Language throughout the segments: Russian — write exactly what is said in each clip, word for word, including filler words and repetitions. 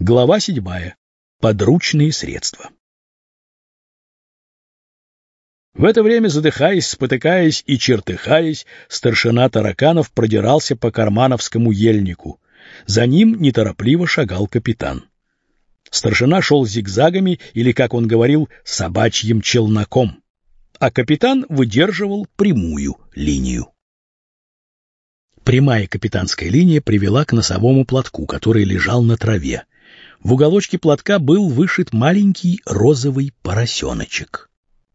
Глава седьмая. Подручные средства. В это время, задыхаясь, спотыкаясь и чертыхаясь, старшина Тараканов продирался по кармановскому ельнику. За ним неторопливо шагал капитан. Старшина шел зигзагами или, как он говорил, собачьим челноком, а капитан выдерживал прямую линию. Прямая капитанская линия привела к носовому платку, который лежал на траве. В уголочке платка был вышит маленький розовый поросеночек.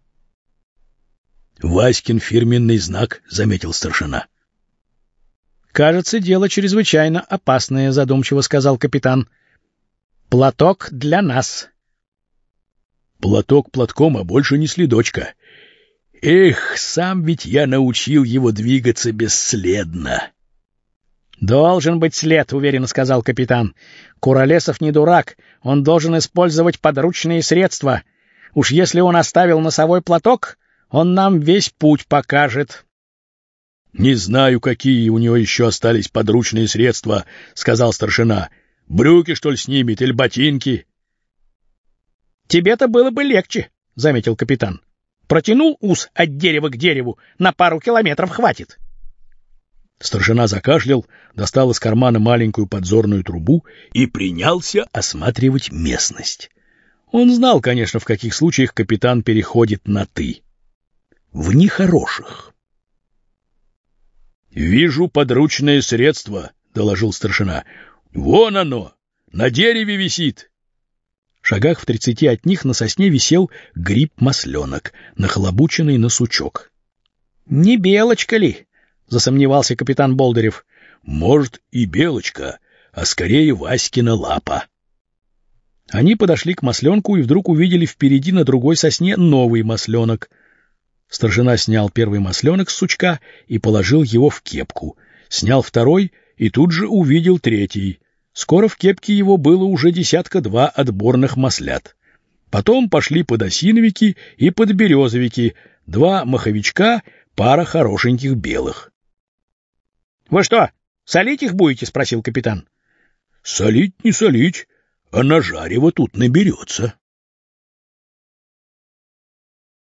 — Васькин фирменный знак, — заметил старшина. — Кажется, дело чрезвычайно опасное, — задумчиво сказал капитан. — Платок для нас. — Платок платком, а больше не следочка. Эх, сам ведь я научил его двигаться бесследно. — Должен быть след, — уверенно сказал капитан. — Куролесов не дурак, он должен использовать подручные средства. Уж если он оставил носовой платок, он нам весь путь покажет. — Не знаю, какие у него еще остались подручные средства, — сказал старшина. — Брюки, что ли, снимет, или ботинки? — Тебе-то было бы легче, — заметил капитан. — Протянул ус от дерева к дереву, на пару километров хватит. Старшина закашлял, достал из кармана маленькую подзорную трубу и принялся осматривать местность. Он знал, конечно, в каких случаях капитан переходит на «ты». В нехороших. — Вижу подручное средство, — доложил старшина. — Вон оно, на дереве висит. В шагах в тридцати от них на сосне висел гриб-масленок, нахлобученный на сучок. — Не белочка ли? — засомневался капитан Болдырев. — Может, и белочка, а скорее Васькина лапа. Они подошли к масленку и вдруг увидели впереди на другой сосне новый масленок. Старшина снял первый масленок с сучка и положил его в кепку. Снял второй и тут же увидел третий. Скоро в кепке его было уже десятка два отборных маслят. Потом пошли подосиновики и подберезовики, два маховичка, пара хорошеньких белых. — Вы что, солить их будете? — спросил капитан. — Солить не солить, а на жарево тут наберется.